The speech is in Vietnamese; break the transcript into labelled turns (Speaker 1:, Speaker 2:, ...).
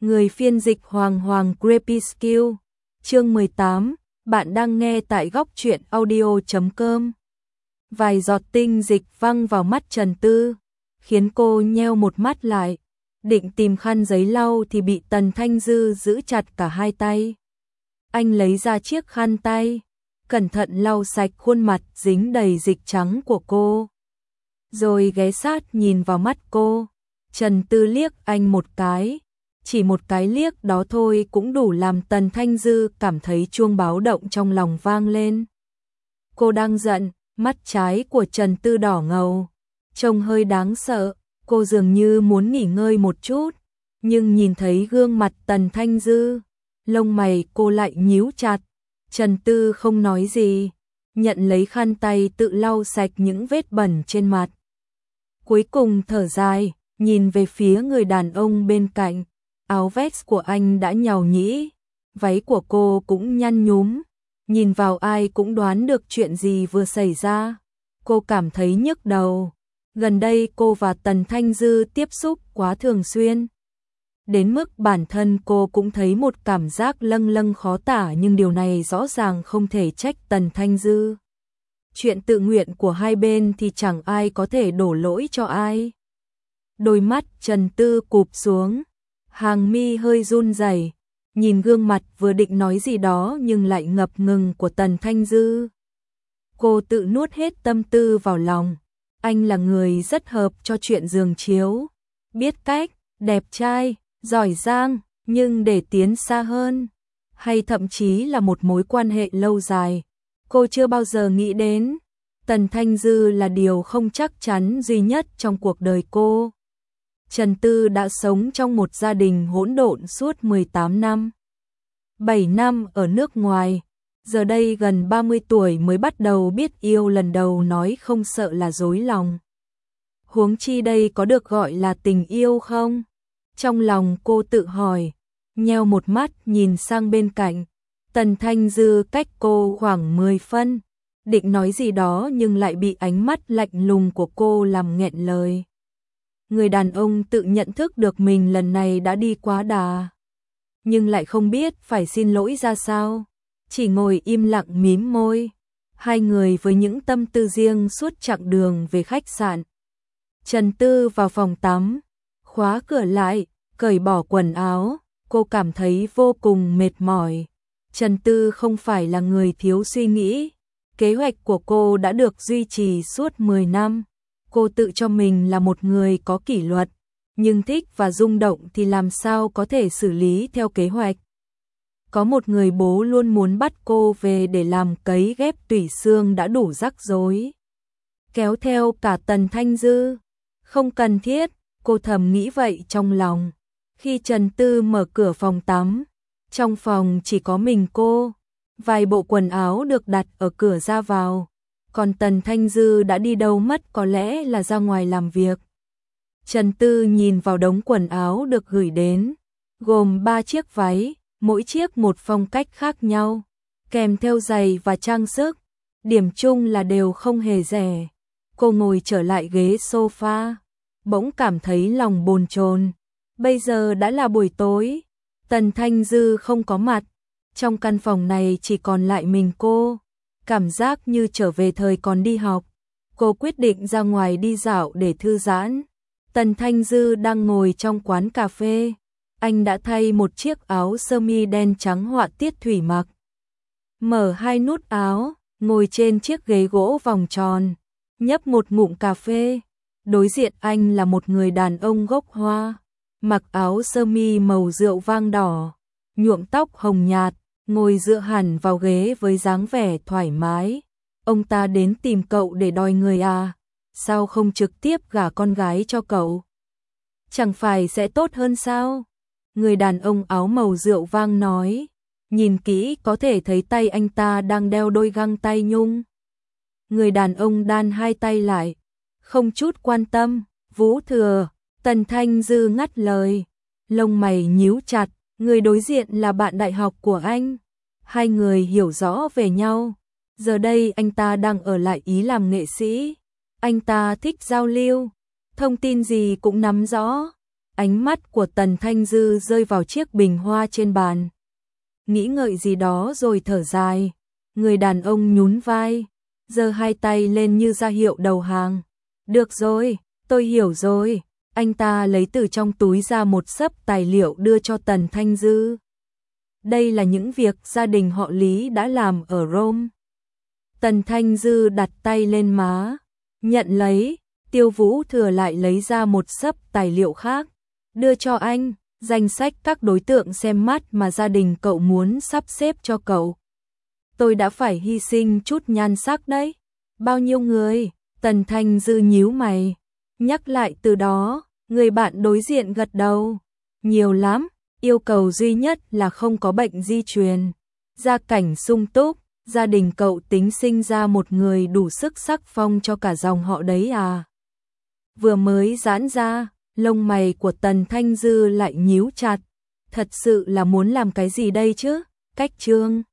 Speaker 1: Người phiên dịch Hoàng Hoàng Crepuscule. Chương 18, bạn đang nghe tại góc truyện audio.com. Vài giọt tinh dịch văng vào mắt Trần Tư, khiến cô nheo một mắt lại, định tìm khăn giấy lau thì bị Tần Thanh Dư giữ chặt cả hai tay. Anh lấy ra chiếc khăn tay, cẩn thận lau sạch khuôn mặt dính đầy dịch trắng của cô, rồi ghé sát nhìn vào mắt cô. Trần Tư liếc anh một cái, chỉ một cái liếc đó thôi cũng đủ làm Tần Thanh Dư cảm thấy chuông báo động trong lòng vang lên. Cô đang giận, mắt trái của Trần Tư đỏ ngầu, trông hơi đáng sợ, cô dường như muốn nghỉ ngơi một chút, nhưng nhìn thấy gương mặt Tần Thanh Dư, lông mày cô lại nhíu chặt. Trần Tư không nói gì, nhận lấy khăn tay tự lau sạch những vết bẩn trên mặt. Cuối cùng thở dài, nhìn về phía người đàn ông bên cạnh, áo vest của anh đã nhàu nhĩ, váy của cô cũng nhăn nhúm, nhìn vào ai cũng đoán được chuyện gì vừa xảy ra. Cô cảm thấy nhức đầu, gần đây cô và Tần Thanh Dư tiếp xúc quá thường xuyên, đến mức bản thân cô cũng thấy một cảm giác lâng lâng khó tả, nhưng điều này rõ ràng không thể trách Tần Thanh Dư. Chuyện tự nguyện của hai bên thì chẳng ai có thể đổ lỗi cho ai. Đôi mắt Trần Tư cụp xuống, hàng mi hơi run rẩy, nhìn gương mặt vừa định nói gì đó nhưng lại ngập ngừng của Tần Thanh Dư. Cô tự nuốt hết tâm tư vào lòng, anh là người rất hợp cho chuyện giường chiếu, biết cách, đẹp trai, giỏi giang, nhưng để tiến xa hơn, hay thậm chí là một mối quan hệ lâu dài, cô chưa bao giờ nghĩ đến. Tần Thanh Dư là điều không chắc chắn duy nhất trong cuộc đời cô. Trần Tư đã sống trong một gia đình hỗn độn suốt 18 năm. 7 năm ở nước ngoài, giờ đây gần 30 tuổi mới bắt đầu biết yêu lần đầu, nói không sợ là dối lòng. Huống chi đây có được gọi là tình yêu không? Trong lòng cô tự hỏi, nheo một mắt nhìn sang bên cạnh. Tần Thanh Dư cách cô khoảng 10 phân, định nói gì đó nhưng lại bị ánh mắt lạnh lùng của cô làm nghẹn lời. Người đàn ông tự nhận thức được mình lần này đã đi quá đà, nhưng lại không biết phải xin lỗi ra sao, chỉ ngồi im lặng mím môi. Hai người với những tâm tư riêng suốt chặng đường về khách sạn. Trần Tư vào phòng tắm, khóa cửa lại, cởi bỏ quần áo, cô cảm thấy vô cùng mệt mỏi. Trần Tư không phải là người thiếu suy nghĩ, kế hoạch của cô đã được duy trì suốt 10 năm. Cô tự cho mình là một người có kỷ luật, nhưng thích và rung động thì làm sao có thể xử lý theo kế hoạch. Có một người bố luôn muốn bắt cô về để làm cấy ghép tủy xương đã đủ rắc rối, kéo theo cả Tần Thanh Dư. Không cần thiết, cô thầm nghĩ vậy trong lòng. Khi Trần Tư mở cửa phòng tắm, trong phòng chỉ có mình cô, vài bộ quần áo được đặt ở cửa ra vào, còn Tần Thanh Dư đã đi đâu mất, có lẽ là ra ngoài làm việc. Trần Tư nhìn vào đống quần áo được gửi đến, gồm 3 chiếc váy, mỗi chiếc một phong cách khác nhau, kèm theo giày và trang sức, điểm chung là đều không hề rẻ. Cô ngồi trở lại ghế sofa, bỗng cảm thấy lòng bồn chồn. Bây giờ đã là buổi tối, Tần Thanh Dư không có mặt, trong căn phòng này chỉ còn lại mình cô, cảm giác như trở về thời còn đi học. Cô quyết định ra ngoài đi dạo để thư giãn. Tần Thanh Dư đang ngồi trong quán cà phê, anh đã thay một chiếc áo sơ mi đen trắng họa tiết thủy mặc, mở hai nút áo, ngồi trên chiếc ghế gỗ vòng tròn, nhấp một ngụm cà phê. Đối diện anh là một người đàn ông gốc Hoa, mặc áo sơ mi màu rượu vang đỏ, nhuộm tóc hồng nhạt, ngồi dựa hẳn vào ghế với dáng vẻ thoải mái. Ông ta đến tìm cậu để đòi người à? Sao không trực tiếp gả con gái cho cậu? Chẳng phải sẽ tốt hơn sao? Người đàn ông áo màu rượu vang nói, nhìn kỹ có thể thấy tay anh ta đang đeo đôi găng tay nhung. Người đàn ông đan hai tay lại, không chút quan tâm. Vũ Thừa. Tần Thanh Dư ngắt lời, lông mày nhíu chặt. Người đối diện là bạn đại học của anh, hai người hiểu rõ về nhau. Giờ đây anh ta đang ở lại Ý làm nghệ sĩ, anh ta thích giao lưu, thông tin gì cũng nắm rõ. Ánh mắt của Tần Thanh Dư rơi vào chiếc bình hoa trên bàn. Nghĩ ngợi gì đó rồi thở dài. Người đàn ông nhún vai, giơ hai tay lên như ra hiệu đầu hàng. Được rồi, tôi hiểu rồi. Anh ta lấy từ trong túi ra một xấp tài liệu đưa cho Tần Thanh Dư. Đây là những việc gia đình họ Lý đã làm ở Rome. Tần Thanh Dư đặt tay lên má, nhận lấy. Tiêu Vũ Thừa lại lấy ra một xấp tài liệu khác, đưa cho anh, danh sách các đối tượng xem mắt mà gia đình cậu muốn sắp xếp cho cậu. Tôi đã phải hy sinh chút nhan sắc đấy. Bao nhiêu người? Tần Thanh Dư nhíu mày, nhắc lại từ đó, người bạn đối diện gật đầu. Nhiều lắm, yêu cầu duy nhất là không có bệnh di truyền, gia cảnh sung túc, gia đình cậu tính sinh ra một người đủ sức sắc phong cho cả dòng họ đấy à? Vừa mới giãn ra, lông mày của Tần Thanh Dư lại nhíu chặt. Thật sự là muốn làm cái gì đây chứ? Cách Trương